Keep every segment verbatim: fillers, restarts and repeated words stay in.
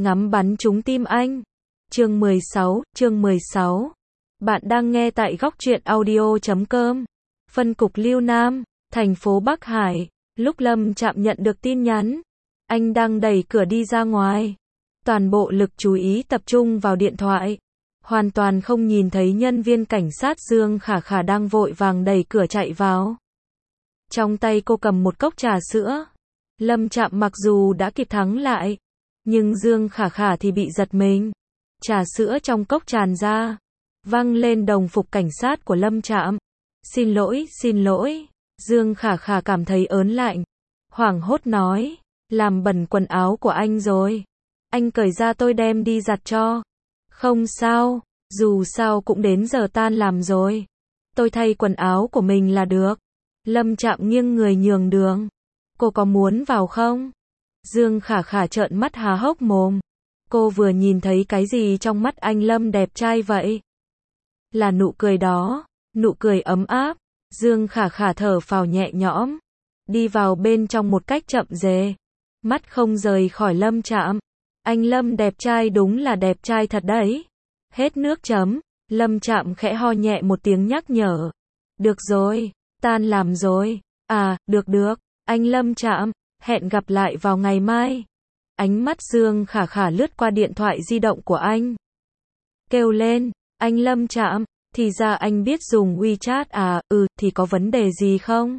ngắm bắn trúng tim anh. Chương mười sáu, chương mười sáu. Bạn đang nghe tại góc truyện audio chấm com. Phân cục Liêu Nam, thành phố Bắc Hải. Lúc Lâm Trạm nhận được tin nhắn, anh đang đẩy cửa đi ra ngoài. Toàn bộ lực chú ý tập trung vào điện thoại. Hoàn toàn không nhìn thấy nhân viên cảnh sát Dương Khả Khả đang vội vàng đẩy cửa chạy vào. Trong tay cô cầm một cốc trà sữa. Lâm Trạm mặc dù đã kịp thắng lại, nhưng Dương Khả Khả thì bị giật mình. Trà sữa trong cốc tràn ra, văng lên đồng phục cảnh sát của Lâm Trạm. Xin lỗi, xin lỗi. Dương Khả Khả cảm thấy ớn lạnh, hoảng hốt nói, làm bẩn quần áo của anh rồi. Anh cởi ra tôi đem đi giặt cho. Không sao, dù sao cũng đến giờ tan làm rồi. Tôi thay quần áo của mình là được. Lâm Trạm nghiêng người nhường đường. Cô có muốn vào không? Dương Khả Khả trợn mắt há hốc mồm. Cô vừa nhìn thấy cái gì trong mắt anh Lâm đẹp trai vậy? Là nụ cười đó, nụ cười ấm áp. Dương Khả Khả thở phào nhẹ nhõm, đi vào bên trong một cách chậm rề, mắt không rời khỏi Lâm Trạm. Anh Lâm đẹp trai đúng là đẹp trai thật đấy. Hết nước chấm, Lâm Trạm khẽ ho nhẹ một tiếng nhắc nhở. Được rồi, tan làm rồi. À, được được, anh Lâm Trạm, hẹn gặp lại vào ngày mai. Ánh mắt Dương Khả Khả lướt qua điện thoại di động của anh. Kêu lên, anh Lâm Trạm, thì ra anh biết dùng WeChat à, ừ, thì có vấn đề gì không?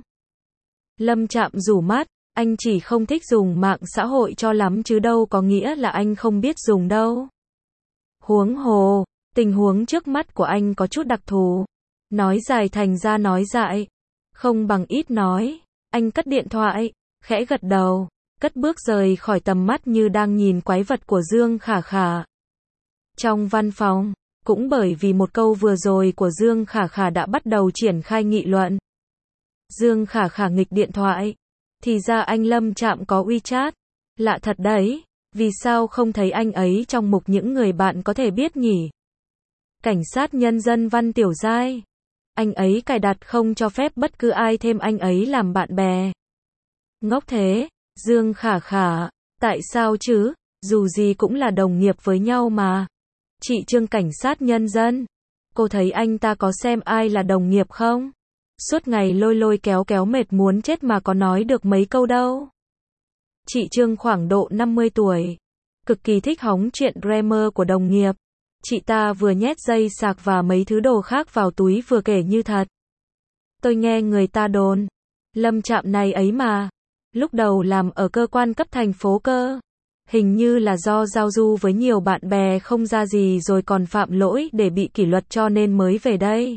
Lâm Trạm rủ mắt, anh chỉ không thích dùng mạng xã hội cho lắm chứ đâu có nghĩa là anh không biết dùng đâu. Huống hồ, tình huống trước mắt của anh có chút đặc thù. Nói dài thành ra nói dại, không bằng ít nói. Anh cất điện thoại, khẽ gật đầu, cất bước rời khỏi tầm mắt như đang nhìn quái vật của Dương Khả Khả. Trong văn phòng, cũng bởi vì một câu vừa rồi của Dương Khả Khả đã bắt đầu triển khai nghị luận. Dương Khả Khả nghịch điện thoại. Thì ra anh Lâm Trạm có WeChat. Lạ thật đấy, vì sao không thấy anh ấy trong mục những người bạn có thể biết nhỉ? Cảnh sát nhân dân Văn Tiểu Giai. Anh ấy cài đặt không cho phép bất cứ ai thêm anh ấy làm bạn bè. Ngốc thế, Dương Khả Khả, tại sao chứ, dù gì cũng là đồng nghiệp với nhau mà. Chị Trương cảnh sát nhân dân, cô thấy anh ta có xem ai là đồng nghiệp không? Suốt ngày lôi lôi kéo kéo mệt muốn chết mà có nói được mấy câu đâu. Chị Trương khoảng độ năm mươi tuổi, cực kỳ thích hóng chuyện grammar của đồng nghiệp. Chị ta vừa nhét dây sạc và mấy thứ đồ khác vào túi vừa kể như thật. Tôi nghe người ta đồn, Lâm Trạm này ấy mà, lúc đầu làm ở cơ quan cấp thành phố cơ. Hình như là do giao du với nhiều bạn bè không ra gì rồi còn phạm lỗi để bị kỷ luật cho nên mới về đây.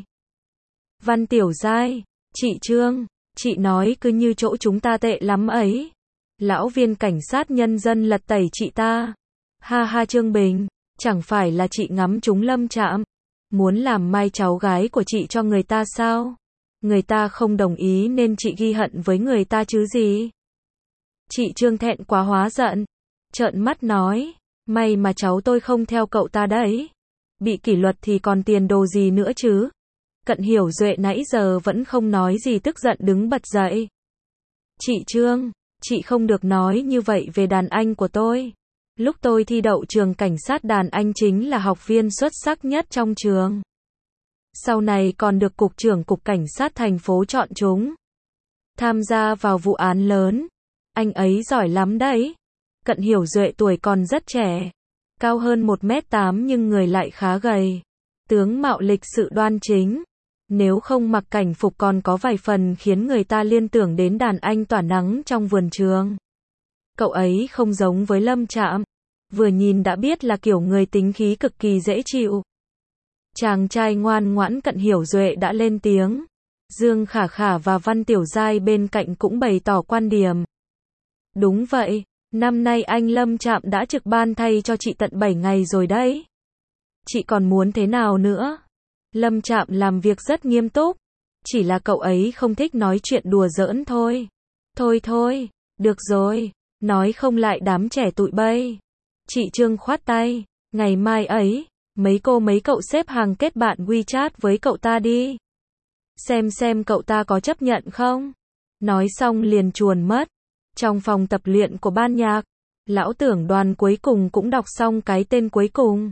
Văn Tiểu Giai, chị Trương, chị nói cứ như chỗ chúng ta tệ lắm ấy. Lão viên cảnh sát nhân dân lật tẩy chị ta. Ha ha Trương Bình, chẳng phải là chị ngắm trúng Lâm Trạm, muốn làm mai cháu gái của chị cho người ta sao? Người ta không đồng ý nên chị ghi hận với người ta chứ gì? Chị Trương thẹn quá hóa giận, trợn mắt nói, may mà cháu tôi không theo cậu ta đấy. Bị kỷ luật thì còn tiền đồ gì nữa chứ? Cận Hiểu Duệ nãy giờ vẫn không nói gì tức giận đứng bật dậy. Chị Trương, chị không được nói như vậy về đàn anh của tôi. Lúc tôi thi đậu trường cảnh sát đàn anh chính là học viên xuất sắc nhất trong trường. Sau này còn được cục trưởng cục cảnh sát thành phố chọn chúng. Tham gia vào vụ án lớn. Anh ấy giỏi lắm đấy. Cận Hiểu Duệ tuổi còn rất trẻ. Cao hơn một mét tám nhưng người lại khá gầy. Tướng mạo lịch sự đoan chính. Nếu không mặc cảnh phục còn có vài phần khiến người ta liên tưởng đến đàn anh tỏa nắng trong vườn trường. Cậu ấy không giống với Lâm Trạm. Vừa nhìn đã biết là kiểu người tính khí cực kỳ dễ chịu. Chàng trai ngoan ngoãn Cận Hiểu Duệ đã lên tiếng. Dương Khả Khả và Văn Tiểu Giai bên cạnh cũng bày tỏ quan điểm. Đúng vậy, năm nay anh Lâm Trạm đã trực ban thay cho chị tận bảy ngày rồi đấy. Chị còn muốn thế nào nữa? Lâm Trạm làm việc rất nghiêm túc. Chỉ là cậu ấy không thích nói chuyện đùa giỡn thôi. Thôi thôi, được rồi, nói không lại đám trẻ tụi bay. Chị Trương khoát tay, ngày mai ấy, mấy cô mấy cậu xếp hàng kết bạn WeChat với cậu ta đi. Xem xem cậu ta có chấp nhận không? Nói xong liền chuồn mất. Trong phòng tập luyện của ban nhạc, Lão tưởng Đoàn cuối cùng cũng đọc xong cái tên cuối cùng.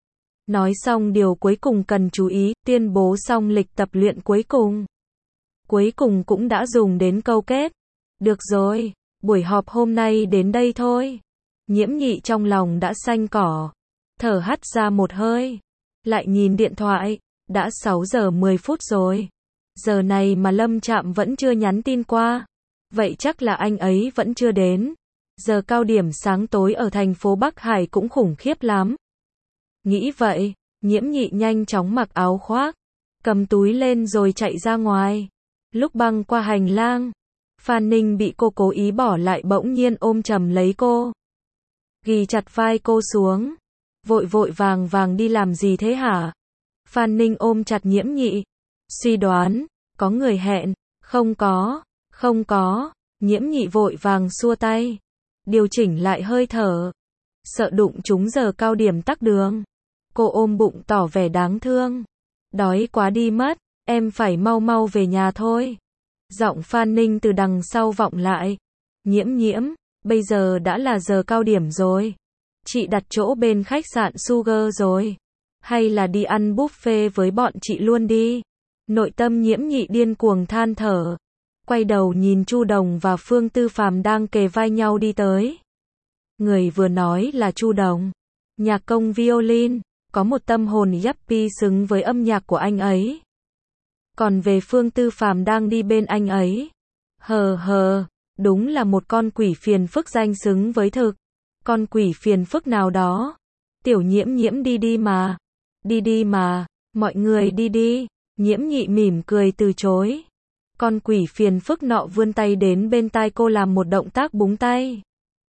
Nói xong điều cuối cùng cần chú ý, tuyên bố xong lịch tập luyện cuối cùng. Cuối cùng cũng đã dùng đến câu kết. Được rồi, buổi họp hôm nay đến đây thôi. Nhiễm Nhị trong lòng đã xanh cỏ, thở hắt ra một hơi, lại nhìn điện thoại, đã sáu giờ mười phút rồi. Giờ này mà Lâm Trạm vẫn chưa nhắn tin qua, vậy chắc là anh ấy vẫn chưa đến. Giờ cao điểm sáng tối ở thành phố Bắc Hải cũng khủng khiếp lắm. Nghĩ vậy, Nhiễm Nhị nhanh chóng mặc áo khoác, cầm túi lên rồi chạy ra ngoài. Lúc băng qua hành lang, Phan Ninh bị cô cố ý bỏ lại bỗng nhiên ôm chầm lấy cô, ghì chặt vai cô xuống. Vội vội vàng vàng đi làm gì thế hả? Phan Ninh ôm chặt Nhiễm Nhị, suy đoán, có người hẹn, không có, không có. Nhiễm Nhị vội vàng xua tay, điều chỉnh lại hơi thở, sợ đụng trúng giờ cao điểm tắc đường. Cô ôm bụng tỏ vẻ đáng thương, đói quá đi mất, em phải mau mau về nhà thôi. Giọng Phan Ninh từ đằng sau vọng lại. Nhiễm Nhiễm, bây giờ đã là giờ cao điểm rồi. Chị đặt chỗ bên khách sạn Sugar rồi. Hay là đi ăn buffet với bọn chị luôn đi. Nội tâm Nhiễm Nhị điên cuồng than thở. Quay đầu nhìn Chu Đồng và Phương Tư Phàm đang kề vai nhau đi tới. Người vừa nói là Chu Đồng, nhạc công violin, có một tâm hồn yuppie xứng với âm nhạc của anh ấy. Còn về Phương Tư Phàm đang đi bên anh ấy, hờ hờ, đúng là một con quỷ phiền phức danh xứng với thực. Con quỷ phiền phức nào đó. Tiểu Nhiễm Nhiễm đi đi mà. Đi đi mà, mọi người đi đi. Nhiễm Nhị mỉm cười từ chối. Con quỷ phiền phức nọ vươn tay đến bên tai cô làm một động tác búng tay.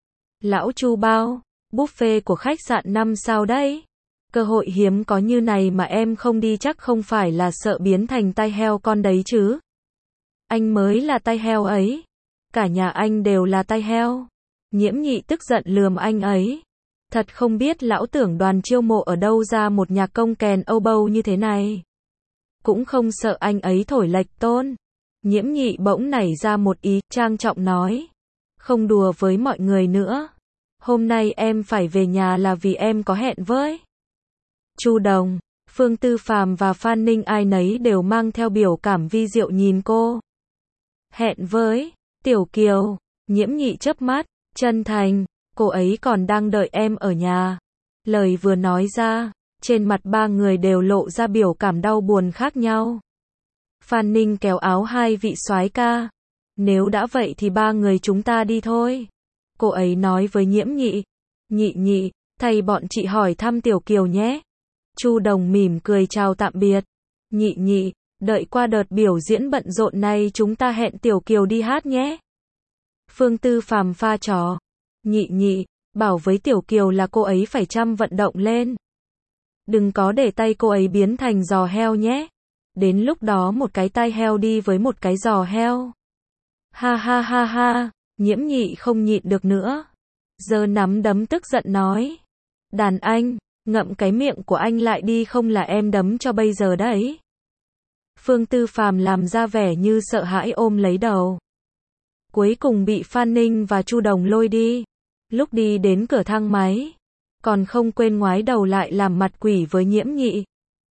Lão Chu bao, buffet của khách sạn năm sao đấy. Cơ hội hiếm có như này mà em không đi chắc không phải là sợ biến thành tai heo con đấy chứ. Anh mới là tai heo ấy. Cả nhà anh đều là tai heo. Nhiễm Nhị tức giận lườm anh ấy. Thật không biết lão tưởng Đoàn chiêu mộ ở đâu ra một nhạc công kèn âu bâu như thế này. Cũng không sợ anh ấy thổi lệch tôn. Nhiễm Nhị bỗng nảy ra một ý, trang trọng nói. Không đùa với mọi người nữa. Hôm nay em phải về nhà là vì em có hẹn với Chu Đồng, Phương Tư Phàm và Phan Ninh, ai nấy đều mang theo biểu cảm vi diệu nhìn cô. Hẹn với Tiểu Kiều. Nhiễm Nhị chớp mắt, chân thành, cô ấy còn đang đợi em ở nhà. Lời vừa nói ra, trên mặt ba người đều lộ ra biểu cảm đau buồn khác nhau. Phan Ninh kéo áo hai vị soái ca. Nếu đã vậy thì ba người chúng ta đi thôi. Cô ấy nói với Nhiễm Nhị. Nhị Nhị, thầy bọn chị hỏi thăm Tiểu Kiều nhé. Chu Đồng mỉm cười chào tạm biệt. Nhị Nhị, đợi qua đợt biểu diễn bận rộn này chúng ta hẹn Tiểu Kiều đi hát nhé. Phương Tư Phàm pha trò. Nhị Nhị, bảo với Tiểu Kiều là cô ấy phải chăm vận động lên. Đừng có để tay cô ấy biến thành giò heo nhé. Đến lúc đó một cái tai heo đi với một cái giò heo. Ha ha ha ha, Nhiễm Nhị không nhịn được nữa. Giơ nắm đấm tức giận nói. Đàn anh, ngậm cái miệng của anh lại đi không là em đấm cho bây giờ đấy. Phương Tư Phàm làm ra vẻ như sợ hãi ôm lấy đầu. Cuối cùng bị Phan Ninh và Chu Đồng lôi đi. Lúc đi đến cửa thang máy, còn không quên ngoái đầu lại làm mặt quỷ với Nhiễm Nhị.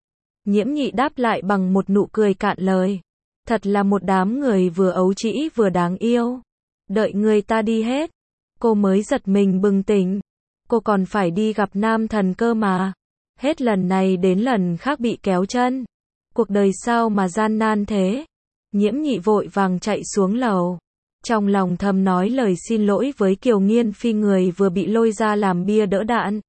Nhiễm Nhị đáp lại bằng một nụ cười cạn lời. Thật là một đám người vừa ấu trĩ vừa đáng yêu. Đợi người ta đi hết, cô mới giật mình bừng tỉnh. Cô còn phải đi gặp nam thần cơ mà. Hết lần này đến lần khác bị kéo chân. Cuộc đời sao mà gian nan thế. Nhiễm Nhị vội vàng chạy xuống lầu. Trong lòng thầm nói lời xin lỗi với Kiều Nghiên Phi, người vừa bị lôi ra làm bia đỡ đạn.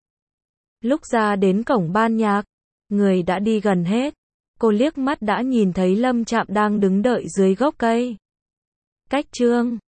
Lúc ra đến cổng ban nhạc, người đã đi gần hết. Cô liếc mắt đã nhìn thấy Lâm Trạm đang đứng đợi dưới gốc cây. Cách chương